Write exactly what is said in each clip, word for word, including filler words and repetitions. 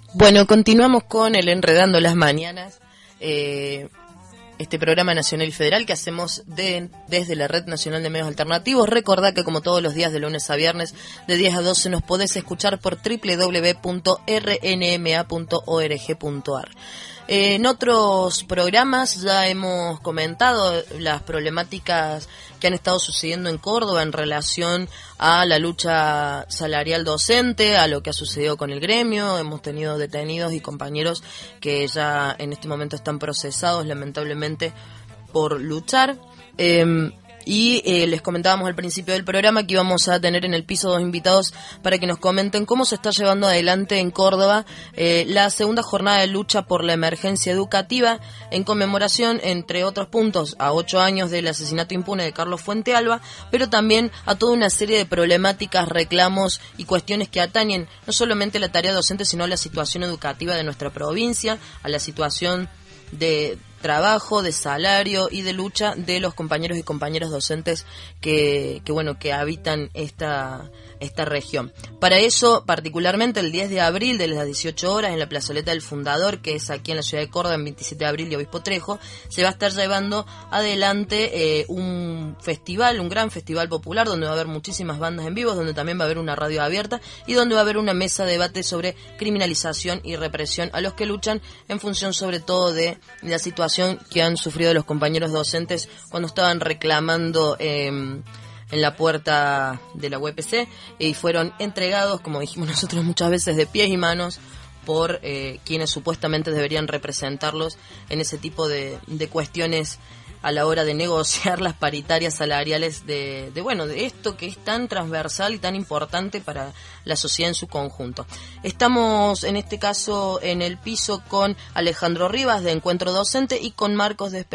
Bueno, continuamos con el Enredando las Mañanas, eh, este programa nacional y federal que hacemos de, desde la Red Nacional de Medios Alternativos. Recordá que como todos los días de lunes a viernes de diez a doce nos podés escuchar por doble u doble u doble u punto r n m a punto org punto a r. Eh, en otros programas ya hemos comentado las problemáticas que han estado sucediendo en Córdoba en relación a la lucha salarial docente, a lo que ha sucedido con el gremio. Hemos tenido detenidos y compañeros que ya en este momento están procesados, lamentablemente, por luchar. Eh, Y eh, les comentábamos al principio del programa que íbamos a tener en el piso dos invitados para que nos comenten cómo se está llevando adelante en Córdoba eh, la segunda jornada de lucha por la emergencia educativa en conmemoración, entre otros puntos, a ocho años del asesinato impune de Carlos Fuentealba, pero también a toda una serie de problemáticas, reclamos y cuestiones que atañen no solamente a la tarea docente, sino a la situación educativa de nuestra provincia, a la situación de trabajo, de salario y de lucha de los compañeros y compañeras docentes que, que bueno, que habitan esta, esta región. Para eso, particularmente el diez de abril de las dieciocho horas en la plazoleta del Fundador, que es aquí en la ciudad de Córdoba, en veintisiete de abril y Obispo Trejo, se va a estar llevando adelante eh, un festival, un gran festival popular donde va a haber muchísimas bandas en vivo, donde también va a haber una radio abierta y donde va a haber una mesa de debate sobre criminalización y represión a los que luchan en función sobre todo de la situación que han sufrido los compañeros docentes cuando estaban reclamando eh, en la puerta de la U P C y fueron entregados, como dijimos nosotros muchas veces, de pies y manos por eh, quienes supuestamente deberían representarlos en ese tipo de, de cuestiones a la hora de negociar las paritarias salariales de, de, bueno, de esto que es tan transversal y tan importante para la sociedad en su conjunto. Estamos, en este caso, en el piso con Alejandro Rivas, de Encuentro Docente, y con Marcos de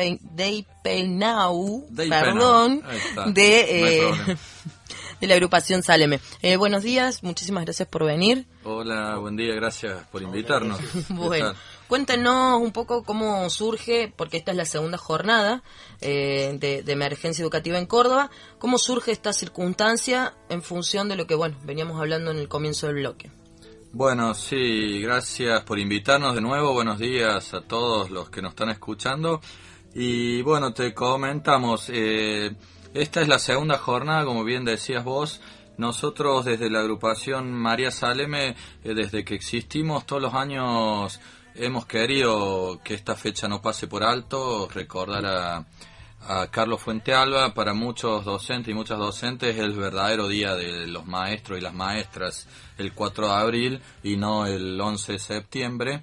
Peinau, perdón, de... Eh, de la agrupación Saleme. Eh, buenos días, muchísimas gracias por venir. Hola, buen día, gracias por invitarnos. Bueno, cuéntenos un poco cómo surge, porque esta es la segunda jornada eh, de, de emergencia educativa en Córdoba, cómo surge esta circunstancia en función de lo que, bueno, veníamos hablando en el comienzo del bloque. Bueno, sí, gracias por invitarnos de nuevo, buenos días a todos los que nos están escuchando. Y bueno, te comentamos... Eh, Esta es la segunda jornada, como bien decías vos. Nosotros desde la agrupación María Saleme, eh, desde que existimos todos los años, hemos querido que esta fecha no pase por alto, recordar a, a Carlos Fuentealba. Para muchos docentes y muchas docentes es el verdadero día de los maestros y las maestras, el cuatro de abril y no el once de septiembre.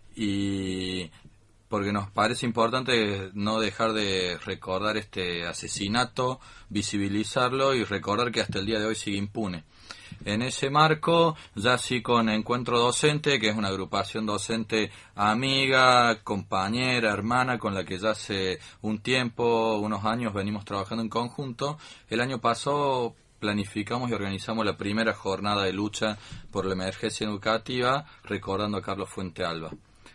Y... porque nos parece importante no dejar de recordar este asesinato, visibilizarlo y recordar que hasta el día de hoy sigue impune. En ese marco, ya sí con Encuentro Docente, que es una agrupación docente amiga, compañera, hermana, con la que ya hace un tiempo, unos años venimos trabajando en conjunto, el año pasado planificamos y organizamos la primera jornada de lucha por la emergencia educativa, recordando a Carlos Fuentealba.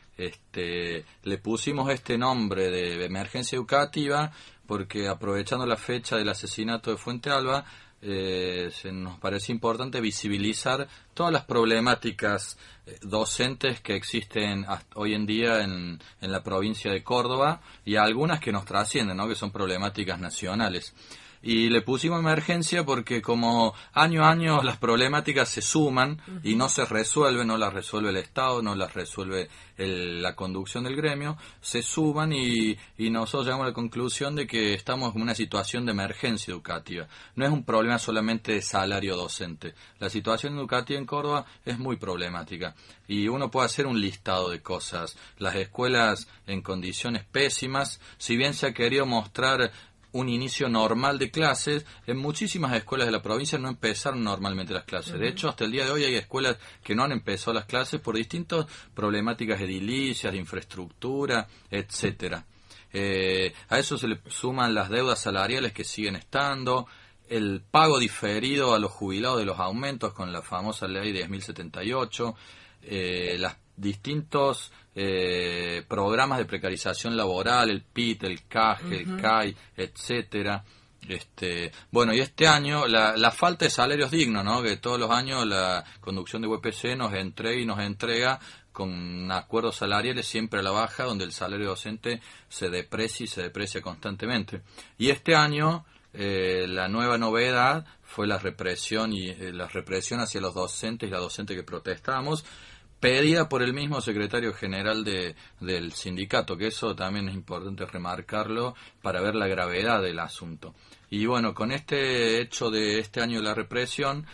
Este, le pusimos este nombre de emergencia educativa porque, aprovechando la fecha del asesinato de Fuentealba, eh, se nos parece importante visibilizar todas las problemáticas eh, docentes que existen hasta hoy en día en, en la provincia de Córdoba, y algunas que nos trascienden, ¿no?, que son problemáticas nacionales. Y le pusimos emergencia porque como año a año las problemáticas se suman y no se resuelven, no las resuelve el Estado, no las resuelve el, la conducción del gremio, se suman y, y nosotros llegamos a la conclusión de que estamos en una situación de emergencia educativa. No es un problema solamente de salario docente. La situación educativa en Córdoba es muy problemática y uno puede hacer un listado de cosas. Las escuelas en condiciones pésimas, si bien se ha querido mostrar un inicio normal de clases, en muchísimas escuelas de la provincia no empezaron normalmente las clases. De hecho, hasta el día de hoy hay escuelas que no han empezado las clases por distintas problemáticas edilicias, de infraestructura, etcétera. Eh, a eso se le suman las deudas salariales que siguen estando, el pago diferido a los jubilados de los aumentos con la famosa ley diez mil setenta y ocho, eh, las distintos eh, programas de precarización laboral, el P I T, el C A G, uh-huh. el C A I, etcétera, Este, bueno, y este año la, la falta de salarios dignos, ¿no? Que todos los años la conducción de U P C nos entrega y nos entrega con acuerdos salariales siempre a la baja, donde el salario docente se deprecia y se deprecia constantemente. Y este año eh, la nueva novedad fue la represión y eh, la represión hacia los docentes y la docente que protestamos, pedida por el mismo secretario general de, del sindicato, que eso también es importante remarcarlo para ver la gravedad del asunto. Y bueno, con este hecho de este año de la represión,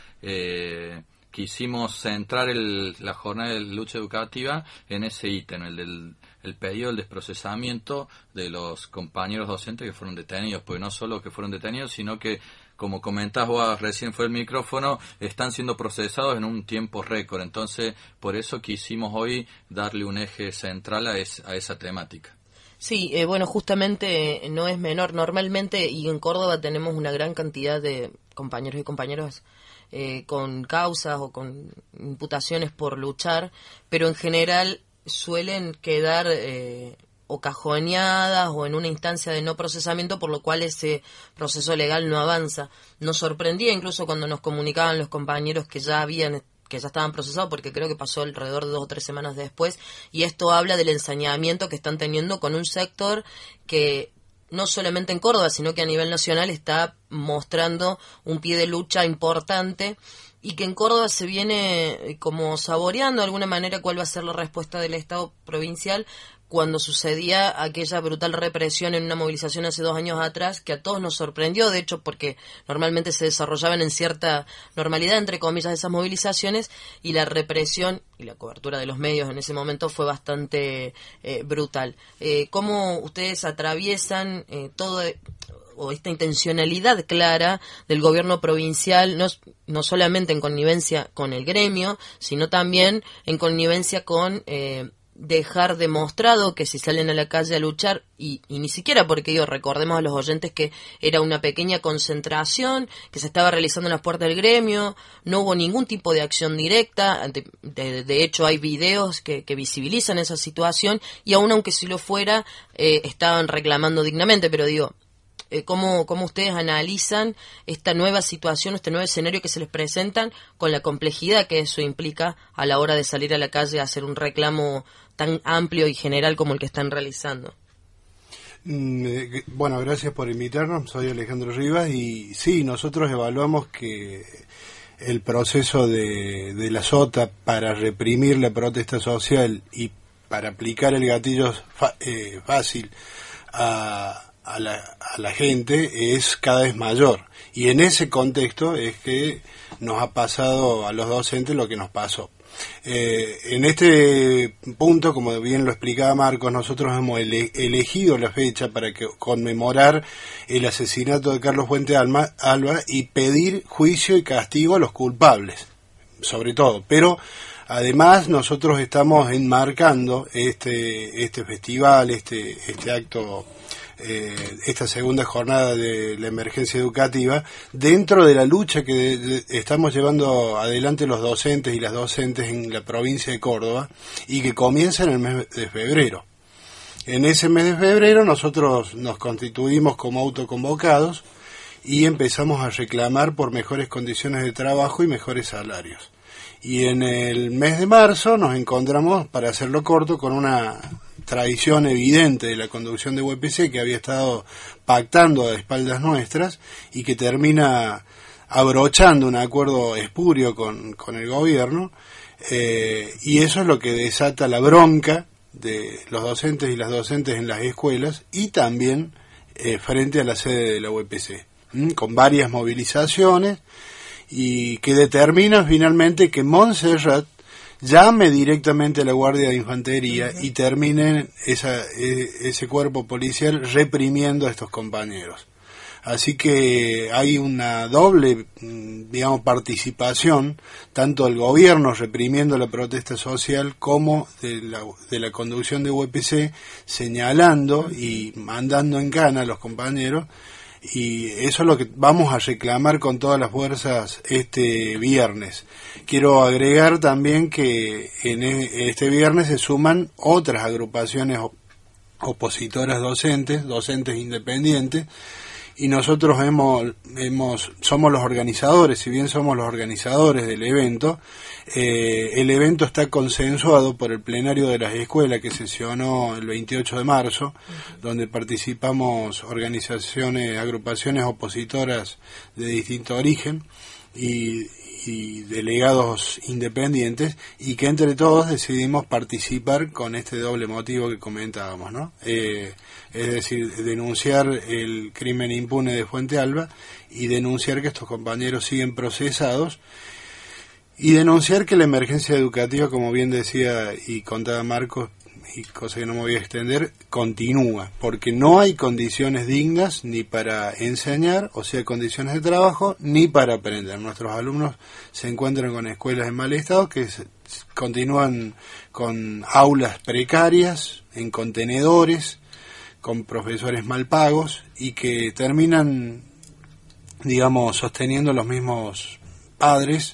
eh, quisimos centrar el, la jornada de lucha educativa en ese ítem, el del el pedido del desprocesamiento de los compañeros docentes que fueron detenidos, porque no solo que fueron detenidos, sino que, como comentás vos recién fue el micrófono, están siendo procesados en un tiempo récord. Entonces, por eso quisimos hoy darle un eje central a, es, a esa temática. Sí, eh, bueno, justamente no es menor. Normalmente, y en Córdoba tenemos una gran cantidad de compañeros y compañeras eh, con causas o con imputaciones por luchar, pero en general suelen quedar eh, o cajoneadas o en una instancia de no procesamiento, por lo cual ese proceso legal no avanza. Nos sorprendía incluso cuando nos comunicaban los compañeros que ya habían que ya estaban procesados, porque creo que pasó alrededor de dos o tres semanas después, y esto habla del ensañamiento que están teniendo con un sector que no solamente en Córdoba, sino que a nivel nacional está mostrando un pie de lucha importante, y que en Córdoba se viene como saboreando de alguna manera cuál va a ser la respuesta del Estado provincial cuando sucedía aquella brutal represión en una movilización hace dos años atrás, que a todos nos sorprendió, de hecho, porque normalmente se desarrollaban en cierta normalidad, entre comillas, esas movilizaciones, y la represión y la cobertura de los medios en ese momento fue bastante eh, brutal. Eh, ¿Cómo ustedes atraviesan eh, todo o esta intencionalidad clara del gobierno provincial, no, no solamente en connivencia con el gremio, sino también en connivencia con eh, dejar demostrado que si salen a la calle a luchar, y, y ni siquiera porque yo recordemos a los oyentes que era una pequeña concentración que se estaba realizando en las puertas del gremio, no hubo ningún tipo de acción directa, de, de, de hecho hay videos que, que visibilizan esa situación, y aún aunque si lo fuera, eh, estaban reclamando dignamente, pero digo, Eh, ¿cómo, ¿Cómo ustedes analizan esta nueva situación, este nuevo escenario que se les presentan, con la complejidad que eso implica a la hora de salir a la calle a hacer un reclamo tan amplio y general como el que están realizando? Mm, bueno, gracias por invitarnos. Soy Alejandro Rivas y sí, nosotros evaluamos que el proceso de, de la SOTA para reprimir la protesta social y para aplicar el gatillo fa, eh, fácil a A la, a la gente es cada vez mayor, y en ese contexto es que nos ha pasado a los docentes lo que nos pasó. Eh, en este punto, como bien lo explicaba Marcos, nosotros hemos ele- elegido la fecha para que conmemorar el asesinato de Carlos Fuente Alba, Alba y pedir juicio y castigo a los culpables, sobre todo, pero además nosotros estamos enmarcando este este festival, este este acto, eh, esta segunda jornada de la emergencia educativa dentro de la lucha que de, de, estamos llevando adelante los docentes y las docentes en la provincia de Córdoba, y que comienza en el mes de febrero. En ese mes de febrero nosotros nos constituimos como autoconvocados y empezamos a reclamar por mejores condiciones de trabajo y mejores salarios. Y en el mes de marzo nos encontramos, para hacerlo corto, con una tradición evidente de la conducción de U P C que había estado pactando a espaldas nuestras y que termina abrochando un acuerdo espurio con, con el gobierno, eh, y eso es lo que desata la bronca de los docentes y las docentes en las escuelas y también eh, frente a la sede de la U P C, ¿m? Con varias movilizaciones, y que determina finalmente que Montserrat llame directamente a la Guardia de Infantería y termine esa, ese cuerpo policial reprimiendo a estos compañeros. Así que hay una doble, digamos, participación, tanto del gobierno reprimiendo la protesta social como de la, de la conducción de U P C señalando y mandando en cana a los compañeros. Y eso es lo que vamos a reclamar con todas las fuerzas este viernes. Quiero agregar también que en este viernes se suman otras agrupaciones opositoras docentes, docentes independientes, y nosotros hemos, hemos somos los organizadores, si bien somos los organizadores del evento, eh, el evento está consensuado por el plenario de las escuelas que sesionó el veintiocho de marzo, uh-huh. donde participamos organizaciones, agrupaciones opositoras de distinto origen y, y delegados independientes, y que entre todos decidimos participar con este doble motivo que comentábamos, ¿no? Eh, es decir, denunciar el crimen impune de Fuente Alba y denunciar que estos compañeros siguen procesados y denunciar que la emergencia educativa, como bien decía y contaba Marcos, y cosa que no me voy a extender, continúa, porque no hay condiciones dignas ni para enseñar, o sea, condiciones de trabajo, ni para aprender. Nuestros alumnos se encuentran con escuelas en mal estado que se, continúan con aulas precarias, en contenedores, con profesores mal pagos, y que terminan, digamos, sosteniendo los mismos padres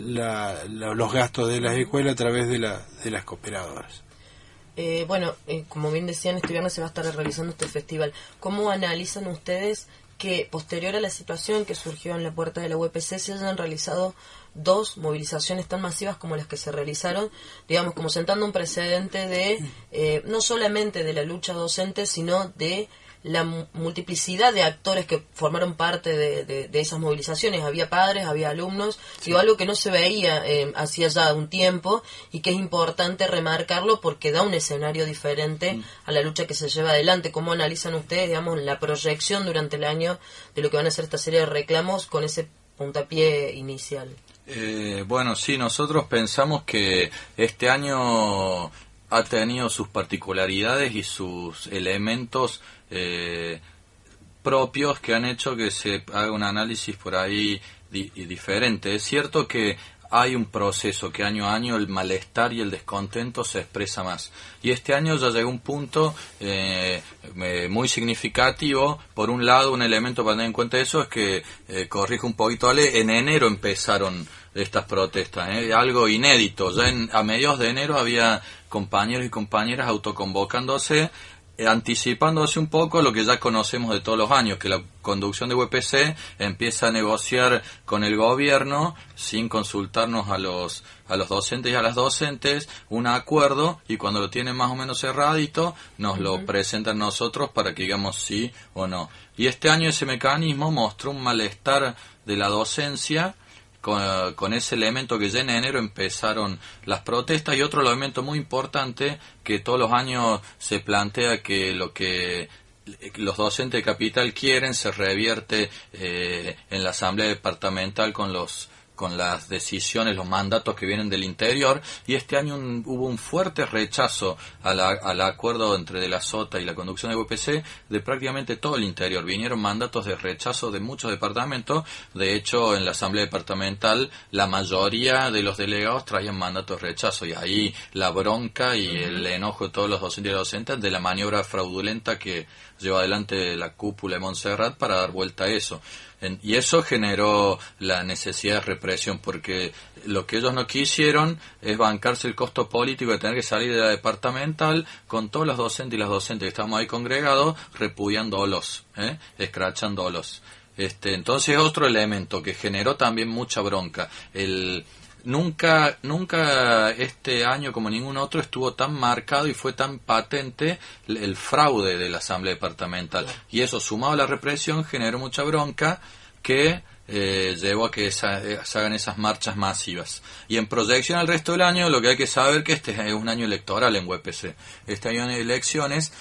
la, la, los gastos de las escuelas a través de, la, de las cooperadoras. Eh, bueno, eh, como bien decían, este viernes se va a estar realizando este festival. ¿Cómo analizan ustedes que, posterior a la situación que surgió en la puerta de la U E P C, se hayan realizado dos movilizaciones tan masivas como las que se realizaron, digamos, como sentando un precedente de, eh, no solamente de la lucha docente, sino de la multiplicidad de actores que formaron parte de, de, de esas movilizaciones? Había padres, había alumnos, sí. Digo, algo que no se veía eh, hacía ya un tiempo y que es importante remarcarlo porque da un escenario diferente mm. a la lucha que se lleva adelante. ¿Cómo analizan ustedes, digamos, la proyección durante el año de lo que van a ser esta serie de reclamos con ese puntapié inicial? Eh, bueno, sí, nosotros pensamos que este año ha tenido sus particularidades y sus elementos eh, propios que han hecho que se haga un análisis por ahí di- diferente. Es cierto que hay un proceso que año a año el malestar y el descontento se expresa más. Y este año ya llegó un punto eh, muy significativo. Por un lado, un elemento para tener en cuenta eso es que, eh, corrijo un poquito, Ale, en enero empezaron estas protestas, ¿eh? Algo inédito. Ya en, a mediados de enero había compañeros y compañeras autoconvocándose, eh, anticipándose un poco lo que ya conocemos de todos los años, que la conducción de U E P C empieza a negociar con el gobierno sin consultarnos a los a los docentes y a las docentes un acuerdo, y cuando lo tienen más o menos cerradito nos uh-huh. lo presentan nosotros para que digamos sí o no. Y este año ese mecanismo mostró un malestar de la docencia Con, con ese elemento que ya en enero empezaron las protestas, y otro elemento muy importante que todos los años se plantea, que lo que los docentes de Capital quieren se revierte eh, en la asamblea departamental con los con las decisiones, los mandatos que vienen del interior, y este año un, hubo un fuerte rechazo a la, al acuerdo entre de la SOTA y la conducción de U E P C de prácticamente todo el interior. Vinieron mandatos de rechazo de muchos departamentos. De hecho, en la asamblea departamental la mayoría de los delegados traían mandatos de rechazo, y ahí la bronca y el enojo de todos los docentes y docentes de la maniobra fraudulenta que llevó adelante la cúpula de Montserrat para dar vuelta a eso. En, y eso generó la necesidad de represión, porque lo que ellos no quisieron es bancarse el costo político de tener que salir de la departamental con todos los docentes y las docentes que estábamos ahí congregados repudiándolos, ¿eh? escrachándolos. Este, entonces otro elemento que generó también mucha bronca. El Nunca, nunca este año como ningún otro estuvo tan marcado y fue tan patente el, el fraude de la asamblea departamental. Y eso, sumado a la represión, generó mucha bronca que eh, llevó a que esa, eh, se hagan esas marchas masivas. Y en proyección al resto del año, lo que hay que saber que este es un año electoral en U E P C. Este año hay elecciones,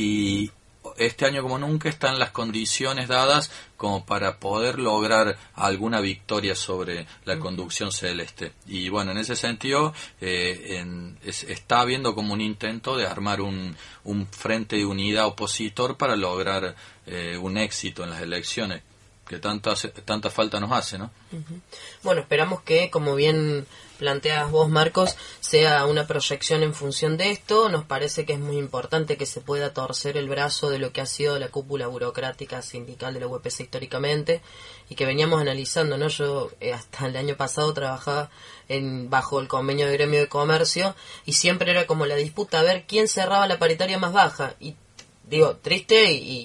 y este año como nunca están las condiciones dadas como para poder lograr alguna victoria sobre la conducción celeste. Y bueno, en ese sentido eh, en, es, está habiendo como un intento de armar un, un frente de unidad opositor para lograr eh, un éxito en las elecciones, que tanta, tanta falta nos hace, ¿no? Uh-huh. Bueno, esperamos que, como bien planteas vos, Marcos, sea una proyección en función de esto. Nos parece que es muy importante que se pueda torcer el brazo de lo que ha sido la cúpula burocrática sindical de la U E P C históricamente, y que veníamos analizando, ¿no? Yo eh, hasta el año pasado trabajaba en bajo el convenio de gremio de comercio, y siempre era como la disputa a ver quién cerraba la paritaria más baja. Y digo, triste y, y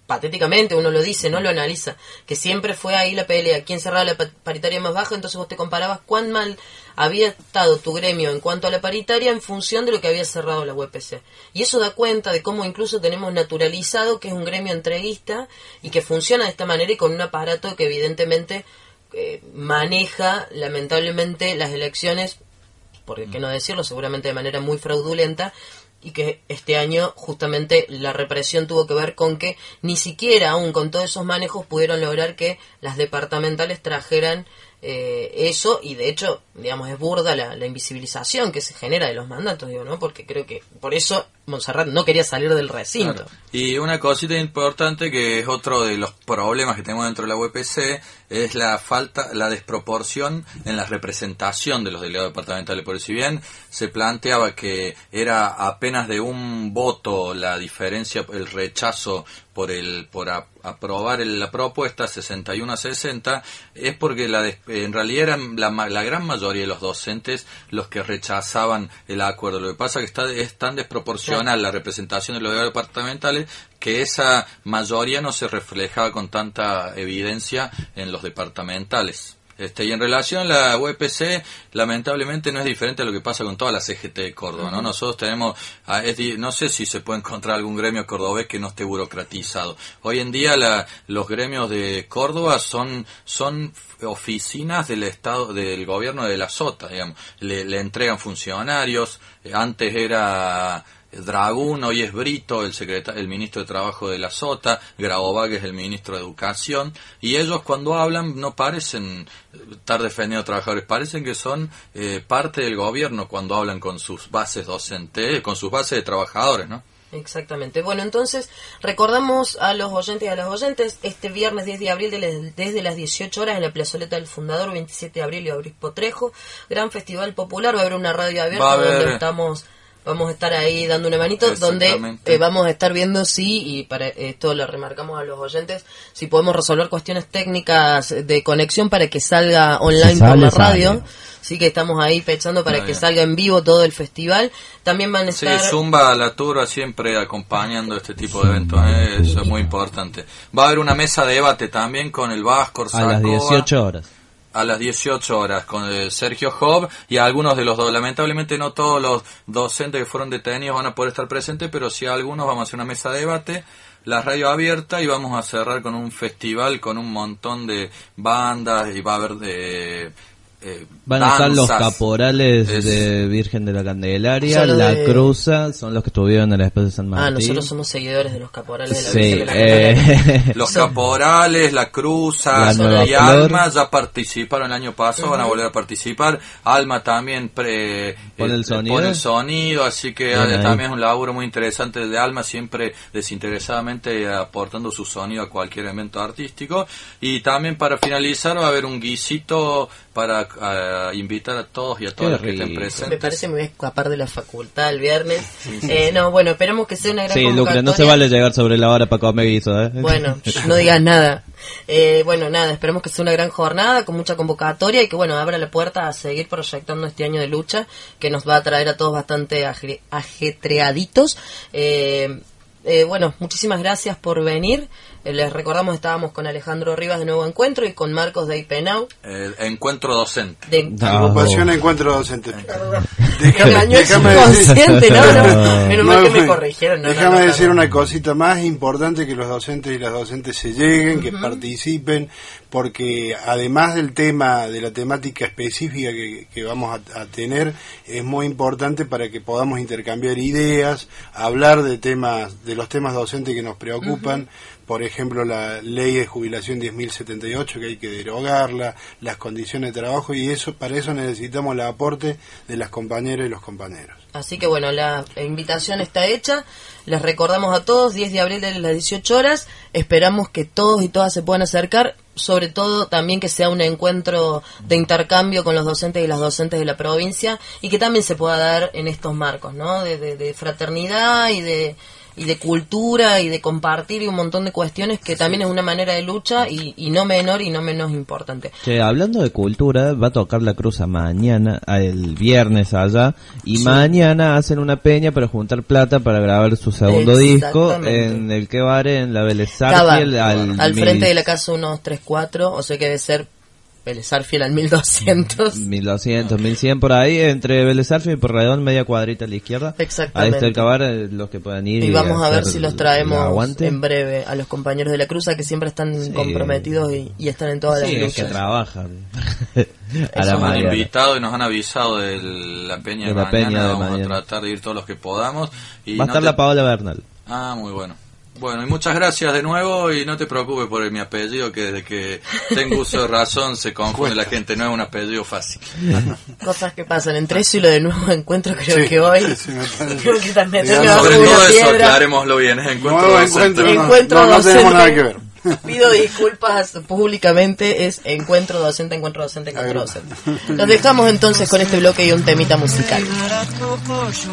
patéticamente uno lo dice, no lo analiza, que siempre fue ahí la pelea, quién cerraba la paritaria más baja, entonces vos te comparabas cuán mal había estado tu gremio en cuanto a la paritaria en función de lo que había cerrado la U P C. Y eso da cuenta de cómo incluso tenemos naturalizado que es un gremio entreguista y que funciona de esta manera y con un aparato que evidentemente eh, maneja lamentablemente las elecciones, por qué no decirlo, seguramente de manera muy fraudulenta, y que este año justamente la represión tuvo que ver con que ni siquiera aún con todos esos manejos pudieron lograr que las departamentales trajeran eh, eso, y de hecho, digamos, es burda la, la invisibilización que se genera de los mandatos, digo, ¿no? Porque creo que por eso Montserrat no quería salir del recinto. Claro. Y una cosita importante que es otro de los problemas que tenemos dentro de la U P C es la falta, la desproporción en la representación de los delegados departamentales. Por si bien se planteaba que era apenas de un voto la diferencia, el rechazo por el por a, aprobar el, la propuesta sesenta y uno a sesenta, es porque la en realidad eran la, la gran mayoría de los docentes los que rechazaban el acuerdo. Lo que pasa es que está, es tan desproporcional la representación de los delegados departamentales que esa mayoría no se reflejaba con tanta evidencia en los departamentales. Este, y en relación a la U P C, lamentablemente no es diferente a lo que pasa con toda la C G T de Córdoba, ¿no? Nosotros tenemos, es, no sé si se puede encontrar algún gremio cordobés que no esté burocratizado. Hoy en día la, los gremios de Córdoba son, son oficinas del Estado, del gobierno de la Sota, digamos. Le, le entregan funcionarios, antes era Dragún, hoy es Brito, el secretario, el ministro de Trabajo de la Sota, Grabovac es el ministro de Educación, y ellos cuando hablan no parecen estar defendiendo a trabajadores, parecen que son eh, parte del gobierno cuando hablan con sus bases docentes, con sus bases de trabajadores, ¿no? Exactamente. Bueno, entonces recordamos a los oyentes y a las oyentes este viernes diez de abril de les, desde las dieciocho horas en la plazoleta del Fundador, veintisiete de abril y Obispo Trejo, gran festival popular, va a haber una radio abierta Va a haber... donde estamos... Vamos a estar ahí dando una manito, donde eh, vamos a estar viendo si, y para esto lo remarcamos a los oyentes, si podemos resolver cuestiones técnicas de conexión para que salga online por la radio. Sale. Sí, que estamos ahí pechando para Muy que bien. salga en vivo todo el festival. También van a estar... Sí, Zumba La Turba siempre acompañando este tipo de eventos, ¿eh? Eso es muy importante. Va a haber una mesa de debate también con el Vasco, a las dieciocho horas. A las dieciocho horas con eh, Sergio Job y algunos de los dos. Lamentablemente no todos los docentes que fueron detenidos van a poder estar presentes, pero sí algunos. Vamos a hacer una mesa de debate, la radio abierta, y vamos a cerrar con un festival con un montón de bandas, y va a haber de... Eh, Van a estar los caporales es, de Virgen de la Candelaria, la de... Cruza, son los que estuvieron en el espacio de San Martín. Ah, nosotros somos seguidores de los caporales de la sí, Virgen de la Candelaria. Eh... Los caporales, la Cruza la y Flor. Alma ya participaron el año pasado, uh-huh. van a volver a participar. Alma también pre, pone, eh, el sonido. pone el sonido, así que eh, también es un laburo muy interesante de Alma, siempre desinteresadamente aportando su sonido a cualquier evento artístico. Y también para finalizar va a haber un guisito para a invitar a todos y a todas las que estén presentes. Me parece que me voy a escapar de la facultad el viernes. Sí, sí, eh, sí. No, bueno, esperemos que sea una gran sí, convocatoria. Lucre, no se vale llegar sobre la hora para comer guiso, ¿eh? Bueno, no digas nada. Eh, bueno, nada, esperemos que sea una gran jornada con mucha convocatoria y que, bueno, abra la puerta a seguir proyectando este año de lucha que nos va a traer a todos bastante ajetreaditos. Eh, eh, bueno, muchísimas gracias por venir. Les recordamos, estábamos con Alejandro Rivas de Nuevo Encuentro y con Marcos de IPENAU. El encuentro docente. De no. Agrupación Encuentro Docente. Déjame, déjame decir, no, no, menos mal que me corrigieron. No, déjame no, no, decir no. una cosita más importante, que los docentes y las docentes se lleguen, uh-huh. que participen, porque además del tema, de la temática específica que, que vamos a, a tener, es muy importante para que podamos intercambiar ideas, hablar de temas, de los temas docentes que nos preocupan. Uh-huh. Por ejemplo, la ley de jubilación diez mil setenta y ocho, que hay que derogarla, las condiciones de trabajo, y eso para eso necesitamos el aporte de las compañeras y los compañeros. Así que bueno, la invitación está hecha, les recordamos a todos, diez de abril de las dieciocho horas, esperamos que todos y todas se puedan acercar, sobre todo también que sea un encuentro de intercambio con los docentes y las docentes de la provincia, y que también se pueda dar en estos marcos, ¿no? De, de, de fraternidad y de... y de cultura y de compartir y un montón de cuestiones que también es una manera de lucha y, y no menor y no menos importante. Que hablando de cultura, va a tocar la Cruza mañana, el viernes allá, y sí. mañana hacen una peña para juntar plata para grabar su segundo disco en el que bar en la Vélez Sarsfield al, al frente de la casa ciento treinta y cuatro, o sea que debe ser Vélez Sarsfield al mil doscientos. mil doscientos, mil cien por ahí, entre Vélez Sarsfield y Porredón, media cuadrita a la izquierda. Exactamente. Ahí está el cabar, los que puedan ir. Y, y vamos a ver si los traemos el en breve a los compañeros de la Cruza, que siempre están sí. comprometidos y, y están en todas sí, las luchas. Sí, que trabajan. a la nos han invitado y nos han avisado de la peña de, de, la mañana, peña de vamos mañana. A tratar de ir todos los que podamos. Y va a no estar te... la Paola Bernal. Ah, muy bueno. Bueno, y muchas gracias de nuevo y no te preocupes por mi apellido, que desde que tengo uso de razón se confunde la gente, no es un apellido fácil. Cosas que pasan entre eso y lo de nuevo encuentro, creo sí, que hoy sí, creo que también digamos, sobre todo eso, aclarémoslo bien, es encuentro nuevo docente. Encuentro, no, encuentro no, no docente. tenemos nada que ver. Pido disculpas públicamente, es encuentro docente, encuentro docente, encuentro docente. Nos dejamos entonces con este bloque y un temita musical.